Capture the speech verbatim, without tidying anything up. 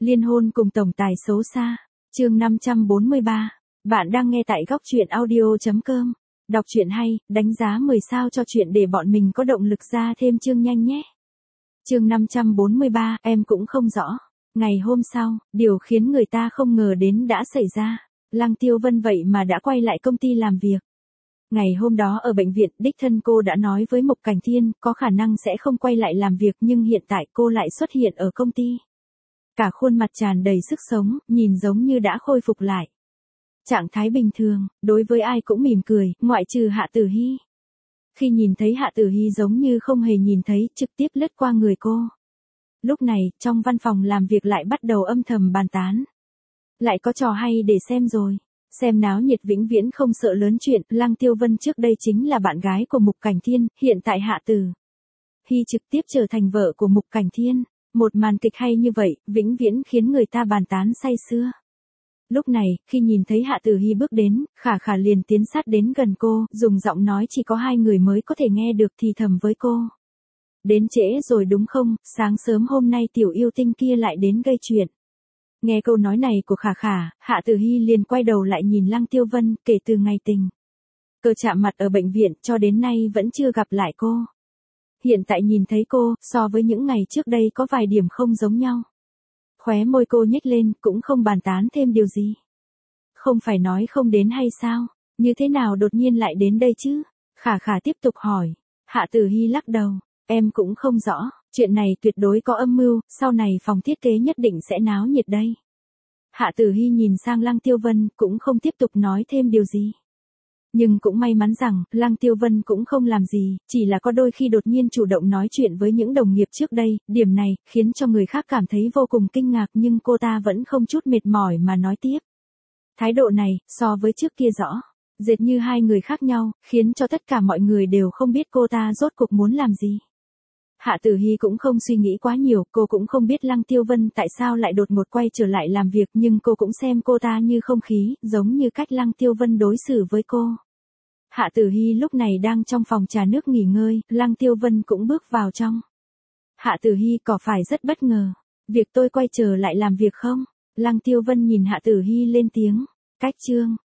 Liên hôn cùng tổng tài xấu xa. Chương năm trăm bốn mươi ba. Bạn đang nghe tại góc truyện audio chấm com. Đọc truyện hay, đánh giá mười sao cho chuyện để bọn mình có động lực ra thêm chương nhanh nhé. Chương năm trăm bốn mươi ba, em cũng không rõ. Ngày hôm sau, điều khiến người ta không ngờ đến đã xảy ra. Lăng Tiêu Vân vậy mà đã quay lại công ty làm việc. Ngày hôm đó ở bệnh viện, đích thân cô đã nói với Mục Cảnh Thiên, có khả năng sẽ không quay lại làm việc, nhưng hiện tại cô lại xuất hiện ở công ty. Cả khuôn mặt tràn đầy sức sống, nhìn giống như đã khôi phục lại. Trạng thái bình thường, đối với ai cũng mỉm cười, ngoại trừ Hạ Tử Hi. Khi nhìn thấy Hạ Tử Hi giống như không hề nhìn thấy, trực tiếp lướt qua người cô. Lúc này, trong văn phòng làm việc lại bắt đầu âm thầm bàn tán. Lại có trò hay để xem rồi. Xem náo nhiệt vĩnh viễn không sợ lớn chuyện, Lăng Tiêu Vân trước đây chính là bạn gái của Mục Cảnh Thiên, hiện tại Hạ Tử Hi trực tiếp trở thành vợ của Mục Cảnh Thiên. Một màn kịch hay như vậy, vĩnh viễn khiến người ta bàn tán say sưa. Lúc này, khi nhìn thấy Hạ Tử Hi bước đến, Khả Khả liền tiến sát đến gần cô, dùng giọng nói chỉ có hai người mới có thể nghe được thì thầm với cô. Đến trễ rồi đúng không, sáng sớm hôm nay tiểu yêu tinh kia lại đến gây chuyện. Nghe câu nói này của Khả Khả, Hạ Tử Hi liền quay đầu lại nhìn Lăng Tiêu Vân, kể từ ngày tình cờ chạm mặt ở bệnh viện cho đến nay vẫn chưa gặp lại cô. Hiện tại nhìn thấy cô, so với những ngày trước đây có vài điểm không giống nhau. Khóe môi cô nhếch lên, cũng không bàn tán thêm điều gì. Không phải nói không đến hay sao, như thế nào đột nhiên lại đến đây chứ? Khả Khả tiếp tục hỏi. Hạ Tử Hi lắc đầu, em cũng không rõ, chuyện này tuyệt đối có âm mưu, sau này phòng thiết kế nhất định sẽ náo nhiệt đây. Hạ Tử Hi nhìn sang Lăng Tiêu Vân, cũng không tiếp tục nói thêm điều gì. Nhưng cũng may mắn rằng, Lăng Tiêu Vân cũng không làm gì, chỉ là có đôi khi đột nhiên chủ động nói chuyện với những đồng nghiệp trước đây, điểm này, khiến cho người khác cảm thấy vô cùng kinh ngạc, nhưng cô ta vẫn không chút mệt mỏi mà nói tiếp. Thái độ này, so với trước kia rõ rệt như hai người khác nhau, khiến cho tất cả mọi người đều không biết cô ta rốt cuộc muốn làm gì. Hạ Tử Hi cũng không suy nghĩ quá nhiều, cô cũng không biết Lăng Tiêu Vân tại sao lại đột ngột quay trở lại làm việc, nhưng cô cũng xem cô ta như không khí, giống như cách Lăng Tiêu Vân đối xử với cô. Hạ Tử Hi lúc này đang trong phòng trà nước nghỉ ngơi, Lăng Tiêu Vân cũng bước vào trong. Hạ Tử Hi có phải rất bất ngờ, việc tôi quay trở lại làm việc không? Lăng Tiêu Vân nhìn Hạ Tử Hi lên tiếng, cách chương,